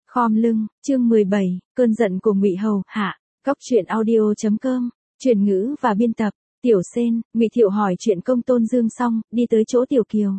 Khom lưng, chương 17, cơn giận của Ngụy Hầu, hạ. Cóc truyện audio.com, truyền ngữ và biên tập, Tiểu Sên. Ngụy Thiệu hỏi chuyện công tôn dương xong, đi tới chỗ Tiểu Kiều.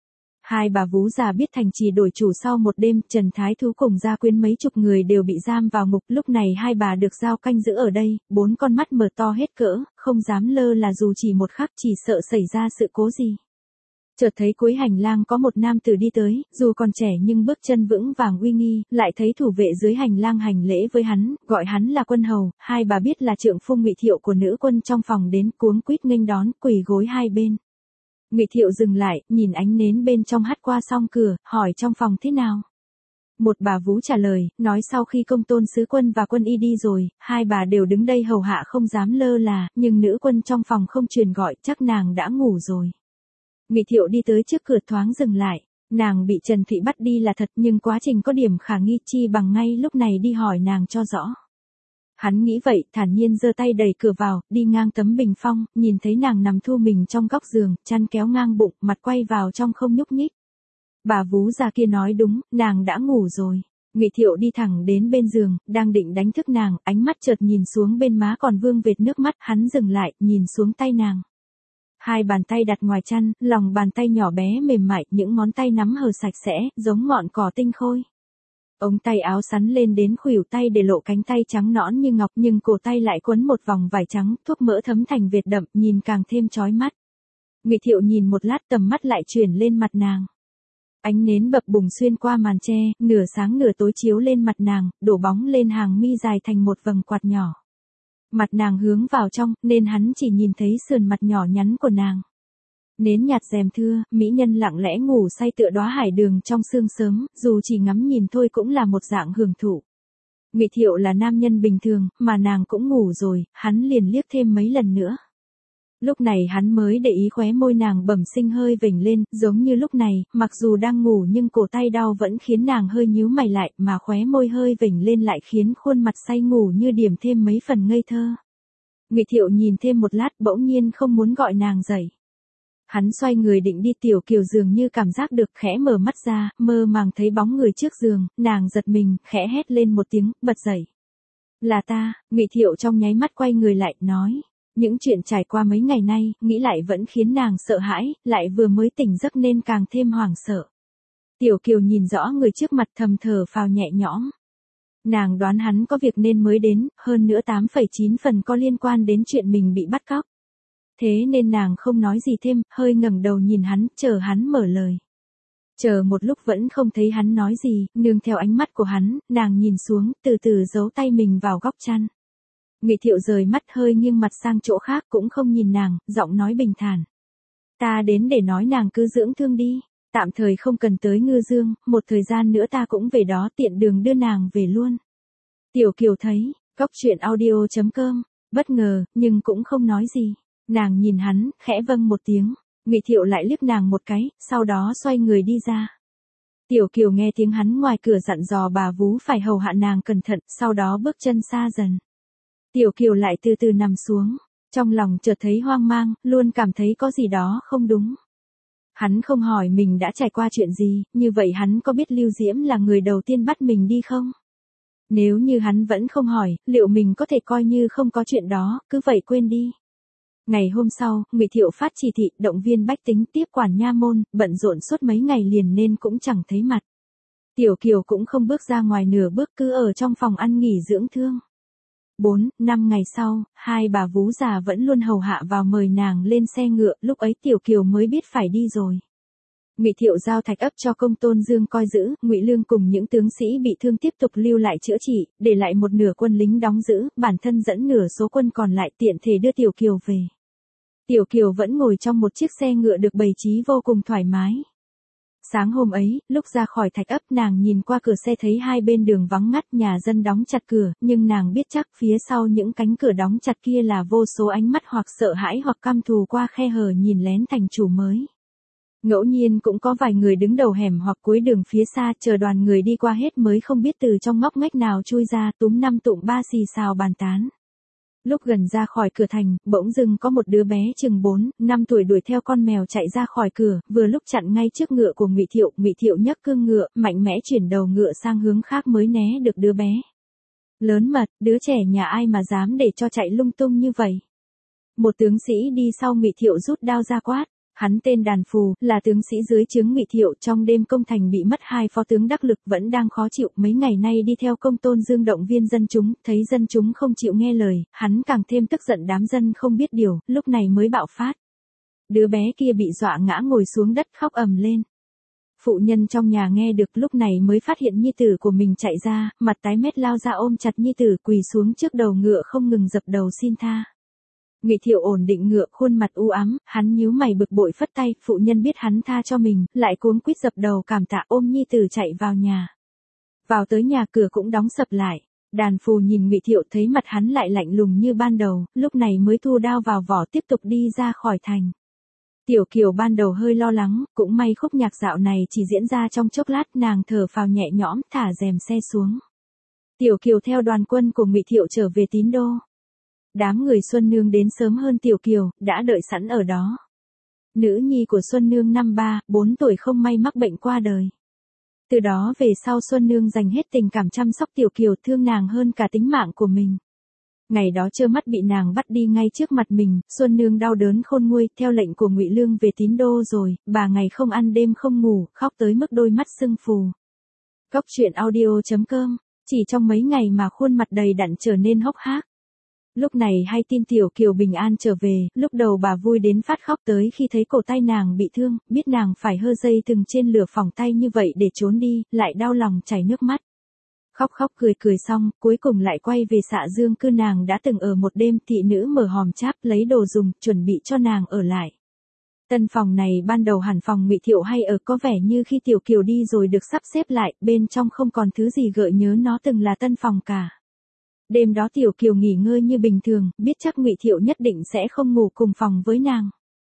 Hai bà vú già biết thành trì đổi chủ sau một đêm, Trần Thái Thú cùng gia quyến mấy chục người đều bị giam vào ngục. Lúc này hai bà được giao canh giữ ở đây, bốn con mắt mở to hết cỡ, không dám lơ là dù chỉ một khắc, chỉ sợ xảy ra sự cố gì. Chợt thấy cuối hành lang có một nam tử đi tới, dù còn trẻ nhưng bước chân vững vàng uy nghi, lại thấy thủ vệ dưới hành lang hành lễ với hắn, gọi hắn là quân hầu. Hai bà biết là trượng phu Ngụy Thiệu của nữ quân trong phòng đến, cuống quýt nghênh đón, quỳ gối hai bên. Ngụy Thiệu dừng lại, nhìn ánh nến bên trong hắt qua song cửa, hỏi trong phòng thế nào. Một bà vú trả lời, nói sau khi công tôn sứ quân và quân y đi rồi, hai bà đều đứng đây hầu hạ không dám lơ là, nhưng nữ quân trong phòng không truyền gọi, chắc nàng đã ngủ rồi. Ngụy Thiệu đi tới trước cửa thoáng dừng lại, nàng bị Trần Thụy bắt đi là thật, nhưng quá trình có điểm khả nghi, chi bằng ngay lúc này đi hỏi nàng cho rõ. Hắn nghĩ vậy, thản nhiên giơ tay đẩy cửa vào, đi ngang tấm bình phong, nhìn thấy nàng nằm thu mình trong góc giường, chăn kéo ngang bụng, mặt quay vào trong không nhúc nhích. Bà vú già kia nói đúng, nàng đã ngủ rồi. Ngụy Thiệu đi thẳng đến bên giường, đang định đánh thức nàng, ánh mắt chợt nhìn xuống bên má còn vương vệt nước mắt, hắn dừng lại, nhìn xuống tay nàng. Hai bàn tay đặt ngoài chăn, lòng bàn tay nhỏ bé mềm mại, những ngón tay nắm hờ sạch sẽ, giống ngọn cỏ tinh khôi. Ống tay áo sắn lên đến khuỷu tay để lộ cánh tay trắng nõn như ngọc, nhưng cổ tay lại quấn một vòng vải trắng, thuốc mỡ thấm thành vệt đậm, nhìn càng thêm chói mắt. Ngụy Thiệu nhìn một lát, tầm mắt lại chuyển lên mặt nàng. Ánh nến bập bùng xuyên qua màn tre, nửa sáng nửa tối chiếu lên mặt nàng, đổ bóng lên hàng mi dài thành một vầng quạt nhỏ. Mặt nàng hướng vào trong, nên hắn chỉ nhìn thấy sườn mặt nhỏ nhắn của nàng. Nến nhạt rèm thưa, mỹ nhân lặng lẽ ngủ say tựa đóa hải đường trong sương sớm, dù chỉ ngắm nhìn thôi cũng là một dạng hưởng thụ. Ngụy Thiệu là nam nhân bình thường, mà nàng cũng ngủ rồi, hắn liền liếc thêm mấy lần nữa. Lúc này hắn mới để ý khóe môi nàng bẩm sinh hơi vểnh lên, giống như lúc này, mặc dù đang ngủ nhưng cổ tay đau vẫn khiến nàng hơi nhíu mày lại, mà khóe môi hơi vểnh lên lại khiến khuôn mặt say ngủ như điểm thêm mấy phần ngây thơ. Ngụy Thiệu nhìn thêm một lát, bỗng nhiên không muốn gọi nàng dậy. Hắn xoay người định đi, Tiểu Kiều dường như cảm giác được, khẽ mở mắt ra, mơ màng thấy bóng người trước giường, nàng giật mình, khẽ hét lên một tiếng, bật dậy. Là ta. Ngụy Thiệu trong nháy mắt quay người lại, nói. Những chuyện trải qua mấy ngày nay, nghĩ lại vẫn khiến nàng sợ hãi, lại vừa mới tỉnh giấc nên càng thêm hoảng sợ. Tiểu Kiều nhìn rõ người trước mặt, thầm thở phào nhẹ nhõm. Nàng đoán hắn có việc nên mới đến, hơn nữa 8,9 phần có liên quan đến chuyện mình bị bắt cóc. Thế nên nàng không nói gì thêm, hơi ngẩng đầu nhìn hắn, chờ hắn mở lời. Chờ một lúc vẫn không thấy hắn nói gì, nương theo ánh mắt của hắn, nàng nhìn xuống, từ từ giấu tay mình vào góc chăn. Ngụy Thiệu rời mắt, hơi nghiêng mặt sang chỗ khác, cũng không nhìn nàng, giọng nói bình thản. Ta đến để nói nàng cứ dưỡng thương đi, tạm thời không cần tới Ngư Dương, một thời gian nữa ta cũng về đó, tiện đường đưa nàng về luôn. Tiểu Kiều thấy, cóc truyện audio.com, bất ngờ, nhưng cũng không nói gì. Nàng nhìn hắn, khẽ vâng một tiếng. Ngụy Thiệu lại liếc nàng một cái, sau đó xoay người đi ra. Tiểu Kiều nghe tiếng hắn ngoài cửa dặn dò bà vú phải hầu hạ nàng cẩn thận, sau đó bước chân xa dần. Tiểu Kiều lại từ từ nằm xuống, trong lòng chợt thấy hoang mang, luôn cảm thấy có gì đó không đúng. Hắn không hỏi mình đã trải qua chuyện gì, như vậy hắn có biết Lưu Diễm là người đầu tiên bắt mình đi không? Nếu như hắn vẫn không hỏi, liệu mình có thể coi như không có chuyện đó, cứ vậy quên đi. Ngày hôm sau, Ngụy Thiệu phát chỉ thị, động viên bách tính, tiếp quản nha môn, bận rộn suốt mấy ngày liền nên cũng chẳng thấy mặt. Tiểu Kiều cũng không bước ra ngoài nửa bước, cứ ở trong phòng ăn nghỉ dưỡng thương. 4-5 ngày sau, hai bà vú già vẫn luôn hầu hạ vào mời nàng lên xe ngựa, lúc ấy Tiểu Kiều mới biết phải đi rồi. Ngụy Thiệu giao Thạch Ấp cho công tôn dương coi giữ, Ngụy Lương cùng những tướng sĩ bị thương tiếp tục lưu lại chữa trị, để lại một nửa quân lính đóng giữ, bản thân dẫn nửa số quân còn lại tiện thể đưa Tiểu Kiều về. Tiểu Kiều vẫn ngồi trong một chiếc xe ngựa được bày trí vô cùng thoải mái. Sáng hôm ấy, lúc ra khỏi Thạch Ấp, nàng nhìn qua cửa xe thấy hai bên đường vắng ngắt, nhà dân đóng chặt cửa, nhưng nàng biết chắc phía sau những cánh cửa đóng chặt kia là vô số ánh mắt hoặc sợ hãi hoặc căm thù qua khe hở nhìn lén thành chủ mới. Ngẫu nhiên cũng có vài người đứng đầu hẻm hoặc cuối đường phía xa, chờ đoàn người đi qua hết mới không biết từ trong ngóc ngách nào chui ra, túm năm tụm ba xì xào bàn tán. Lúc gần ra khỏi cửa thành, bỗng dưng có một đứa bé chừng 4, 5 tuổi đuổi theo con mèo chạy ra khỏi cửa, vừa lúc chặn ngay trước ngựa của Ngụy Thiệu nhấc cương ngựa, mạnh mẽ chuyển đầu ngựa sang hướng khác mới né được đứa bé. Lớn mật, đứa trẻ nhà ai mà dám để cho chạy lung tung như vậy. Một tướng sĩ đi sau Ngụy Thiệu rút đao ra quát. Hắn tên Đàn Phù, là tướng sĩ dưới trướng Ngụy Thiệu, trong đêm công thành bị mất 2 phó tướng đắc lực, vẫn đang khó chịu, mấy ngày nay đi theo Công Tôn Dương động viên dân chúng, thấy dân chúng không chịu nghe lời, hắn càng thêm tức giận đám dân không biết điều, lúc này mới bạo phát. Đứa bé kia bị dọa ngã ngồi xuống đất khóc ầm lên. Phụ nhân trong nhà nghe được lúc này mới phát hiện nhi tử của mình chạy ra, mặt tái mét lao ra ôm chặt nhi tử, quỳ xuống trước đầu ngựa không ngừng dập đầu xin tha. Ngụy Thiệu ổn định ngựa, khuôn mặt u ám, hắn nhíu mày bực bội phất tay, phụ nhân biết hắn tha cho mình, lại cuống quýt dập đầu cảm tạ ôm nhi tử chạy vào nhà. Vào tới nhà cửa cũng đóng sập lại. Đàn Phù nhìn Ngụy Thiệu thấy mặt hắn lại lạnh lùng như ban đầu, lúc này mới thu đao vào vỏ tiếp tục đi ra khỏi thành. Tiểu Kiều ban đầu hơi lo lắng, cũng may khúc nhạc dạo này chỉ diễn ra trong chốc lát, nàng thở phào nhẹ nhõm, thả rèm xe xuống. Tiểu Kiều theo đoàn quân của Ngụy Thiệu trở về Tín Đô. Đám người Xuân Nương đến sớm hơn Tiểu Kiều, đã đợi sẵn ở đó. Nữ nhi của Xuân Nương năm 3, 4 tuổi không may mắc bệnh qua đời. Từ đó về sau Xuân Nương dành hết tình cảm chăm sóc Tiểu Kiều, thương nàng hơn cả tính mạng của mình. Ngày đó trơ mắt bị nàng bắt đi ngay trước mặt mình, Xuân Nương đau đớn khôn nguôi, theo lệnh của Ngụy Lương về Tín Đô rồi, bà ngày không ăn đêm không ngủ, khóc tới mức đôi mắt sưng phù. Cóc truyện audio.com, chỉ trong mấy ngày mà khuôn mặt đầy đặn trở nên hốc hác. Lúc này hay tin Tiểu Kiều bình an trở về, lúc đầu bà vui đến phát khóc, tới khi thấy cổ tay nàng bị thương, biết nàng phải hơ dây thừng trên lửa phỏng tay như vậy để trốn đi, lại đau lòng chảy nước mắt. Khóc cười xong, cuối cùng lại quay về Xạ Dương cư nàng đã từng ở một đêm, thị nữ mở hòm cháp lấy đồ dùng, chuẩn bị cho nàng ở lại. Tân phòng này ban đầu hẳn phòng Ngụy Thiệu hay ở, có vẻ như khi Tiểu Kiều đi rồi được sắp xếp lại, bên trong không còn thứ gì gợi nhớ nó từng là tân phòng cả. Đêm đó Tiểu Kiều nghỉ ngơi như bình thường, biết chắc Ngụy Thiệu nhất định sẽ không ngủ cùng phòng với nàng.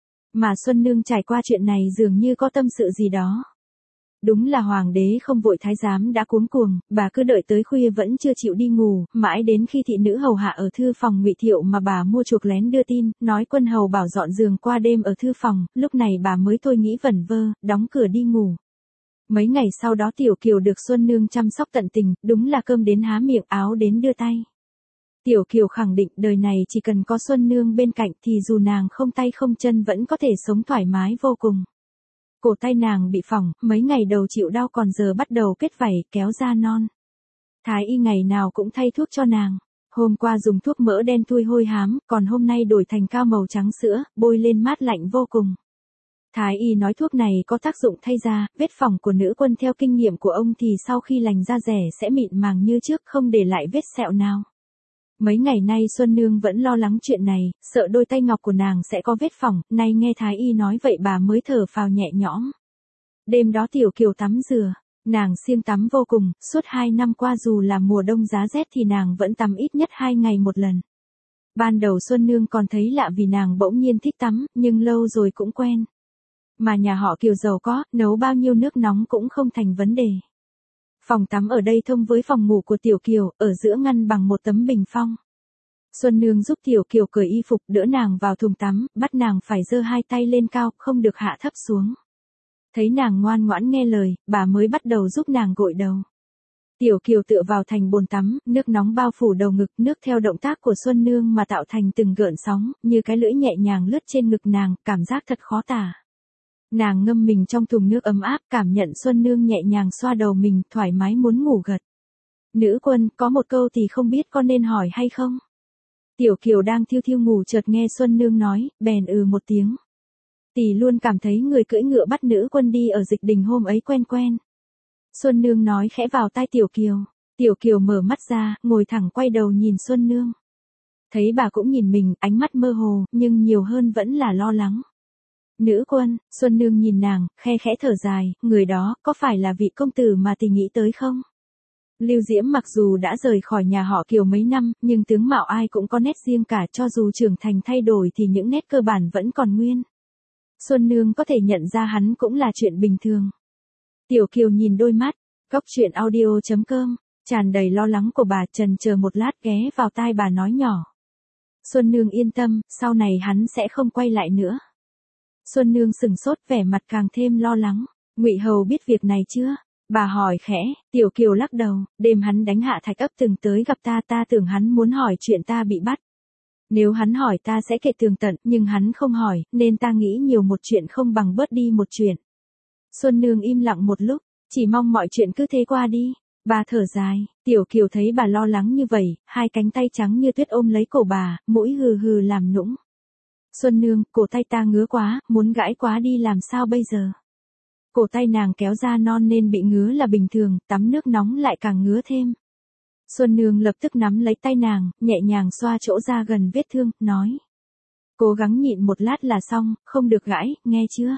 Mà Xuân Nương trải qua chuyện này dường như có tâm sự gì đó. Đúng là hoàng đế không vội thái giám đã cuống cuồng, bà cứ đợi tới khuya vẫn chưa chịu đi ngủ, mãi đến khi thị nữ hầu hạ ở thư phòng Ngụy Thiệu mà bà mua chuộc lén đưa tin, nói quân hầu bảo dọn giường qua đêm ở thư phòng, lúc này bà mới thôi nghĩ vẩn vơ, đóng cửa đi ngủ. Mấy ngày sau đó Tiểu Kiều được Xuân Nương chăm sóc tận tình, đúng là cơm đến há miệng, áo đến đưa tay. Tiểu Kiều khẳng định đời này chỉ cần có Xuân Nương bên cạnh thì dù nàng không tay không chân vẫn có thể sống thoải mái vô cùng. Cổ tay nàng bị phỏng, mấy ngày đầu chịu đau còn giờ bắt đầu kết vảy, kéo da non. Thái y ngày nào cũng thay thuốc cho nàng. Hôm qua dùng thuốc mỡ đen thui hôi hám, còn hôm nay đổi thành cao màu trắng sữa, bôi lên mát lạnh vô cùng. Thái y nói thuốc này có tác dụng thay da, vết phỏng của nữ quân theo kinh nghiệm của ông thì sau khi lành da rẻ sẽ mịn màng như trước, không để lại vết sẹo nào. Mấy ngày nay Xuân Nương vẫn lo lắng chuyện này, sợ đôi tay ngọc của nàng sẽ có vết phỏng, nay nghe Thái y nói vậy bà mới thở phào nhẹ nhõm. Đêm đó Tiểu Kiều tắm rửa, nàng siêng tắm vô cùng, suốt 2 năm qua dù là mùa đông giá rét thì nàng vẫn tắm ít nhất 2 ngày một lần. Ban đầu Xuân Nương còn thấy lạ vì nàng bỗng nhiên thích tắm, nhưng lâu rồi cũng quen. Mà nhà họ Kiều giàu có, nấu bao nhiêu nước nóng cũng không thành vấn đề. Phòng tắm ở đây thông với phòng ngủ của Tiểu Kiều, ở giữa ngăn bằng một tấm bình phong. Xuân Nương giúp Tiểu Kiều cởi y phục, đỡ nàng vào thùng tắm, bắt nàng phải giơ 2 tay lên cao, không được hạ thấp xuống. Thấy nàng ngoan ngoãn nghe lời, bà mới bắt đầu giúp nàng gội đầu. Tiểu Kiều tựa vào thành bồn tắm, nước nóng bao phủ đầu ngực, nước theo động tác của Xuân Nương mà tạo thành từng gợn sóng, như cái lưỡi nhẹ nhàng lướt trên ngực nàng, cảm giác thật khó tả. Nàng ngâm mình trong thùng nước ấm áp, cảm nhận Xuân Nương nhẹ nhàng xoa đầu mình, thoải mái muốn ngủ gật. Nữ quân, có một câu thì không biết con nên hỏi hay không? Tiểu Kiều đang thiêu thiêu ngủ chợt nghe Xuân Nương nói, bèn một tiếng. Tỷ luôn cảm thấy người cưỡi ngựa bắt nữ quân đi ở Dịch Đình hôm ấy quen quen. Xuân Nương nói khẽ vào tai Tiểu Kiều. Tiểu Kiều mở mắt ra, ngồi thẳng quay đầu nhìn Xuân Nương. Thấy bà cũng nhìn mình, ánh mắt mơ hồ, nhưng nhiều hơn vẫn là lo lắng. Nữ quân, Xuân Nương nhìn nàng, khe khẽ thở dài, người đó, có phải là vị công tử mà tỷ nghĩ tới không? Lưu Diễm mặc dù đã rời khỏi nhà họ Kiều mấy năm, nhưng tướng mạo ai cũng có nét riêng cả, cho dù trưởng thành thay đổi thì những nét cơ bản vẫn còn nguyên. Xuân Nương có thể nhận ra hắn cũng là chuyện bình thường. Tiểu Kiều nhìn đôi mắt, Cóc truyện audio.com, tràn đầy lo lắng của bà, chần chờ một lát ghé vào tai bà nói nhỏ. Xuân Nương yên tâm, sau này hắn sẽ không quay lại nữa. Xuân Nương sừng sốt, vẻ mặt càng thêm lo lắng. Ngụy Hầu biết việc này chưa? Bà hỏi khẽ. Tiểu Kiều lắc đầu, đêm hắn đánh Hạ Thạch Ấp từng tới gặp ta tưởng hắn muốn hỏi chuyện ta bị bắt. Nếu hắn hỏi ta sẽ kể tường tận, nhưng hắn không hỏi, nên ta nghĩ nhiều một chuyện không bằng bớt đi một chuyện. Xuân Nương im lặng một lúc, chỉ mong mọi chuyện cứ thế qua đi. Bà thở dài, Tiểu Kiều thấy bà lo lắng như vậy, hai cánh tay trắng như tuyết ôm lấy cổ bà, mũi hừ hừ làm nũng. Xuân Nương, cổ tay ta ngứa quá, muốn gãi quá đi làm sao bây giờ? Cổ tay nàng kéo ra non nên bị ngứa là bình thường, tắm nước nóng lại càng ngứa thêm. Xuân Nương lập tức nắm lấy tay nàng, nhẹ nhàng xoa chỗ ra gần vết thương, nói. Cố gắng nhịn một lát là xong, không được gãi, nghe chưa?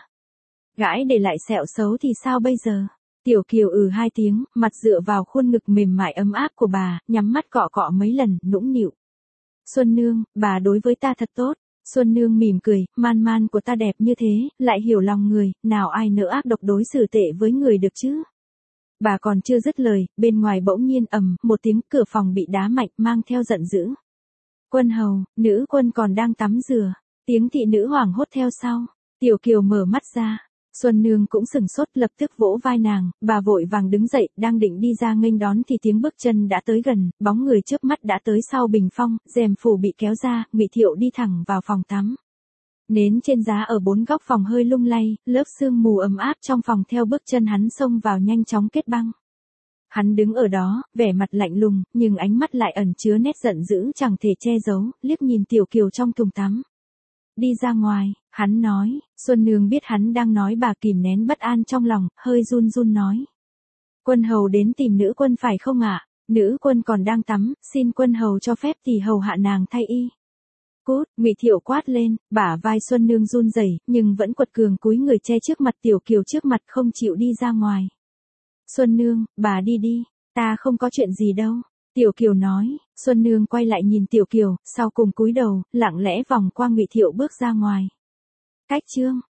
Gãi để lại sẹo xấu thì sao bây giờ? Tiểu Kiều hai tiếng, mặt dựa vào khuôn ngực mềm mại ấm áp của bà, nhắm mắt cọ cọ mấy lần, nũng nịu. Xuân Nương, bà đối với ta thật tốt. Xuân Nương mỉm cười, man man của ta đẹp như thế, lại hiểu lòng người, nào ai nỡ ác độc đối xử tệ với người được chứ? Bà còn chưa dứt lời, bên ngoài bỗng nhiên một tiếng, cửa phòng bị đá mạnh, mang theo giận dữ. Quân hầu, nữ quân còn đang tắm rửa. Tiếng thị nữ hoảng hốt theo sau. Tiểu Kiều mở mắt ra. Xuân Nương cũng sừng sốt, lập tức vỗ vai nàng, bà vội vàng đứng dậy, đang định đi ra nghênh đón thì tiếng bước chân đã tới gần, bóng người chớp mắt đã tới sau bình phong, rèm phủ bị kéo ra, Ngụy Thiệu đi thẳng vào phòng tắm. Nến trên giá ở bốn góc phòng hơi lung lay, lớp sương mù ấm áp trong phòng theo bước chân hắn xông vào nhanh chóng kết băng. Hắn đứng ở đó, vẻ mặt lạnh lùng, nhưng ánh mắt lại ẩn chứa nét giận dữ chẳng thể che giấu, liếc nhìn Tiểu Kiều trong thùng tắm. Đi ra ngoài, hắn nói. Xuân Nương biết hắn đang nói, bà kìm nén bất an trong lòng, hơi run run nói. Quân hầu đến tìm nữ quân phải không ạ? Nữ quân còn đang tắm, xin quân hầu cho phép thì hầu hạ nàng thay y. Cút, Ngụy Thiệu quát lên, bả vai Xuân Nương run rẩy, nhưng vẫn quật cường cúi người che trước mặt Tiểu Kiều trước mặt, không chịu đi ra ngoài. Xuân Nương, bà đi đi, ta không có chuyện gì đâu. Tiểu Kiều nói. Xuân Nương quay lại nhìn Tiểu Kiều, sau cùng cúi đầu, lặng lẽ vòng qua Ngụy Thiệu bước ra ngoài. Cách chương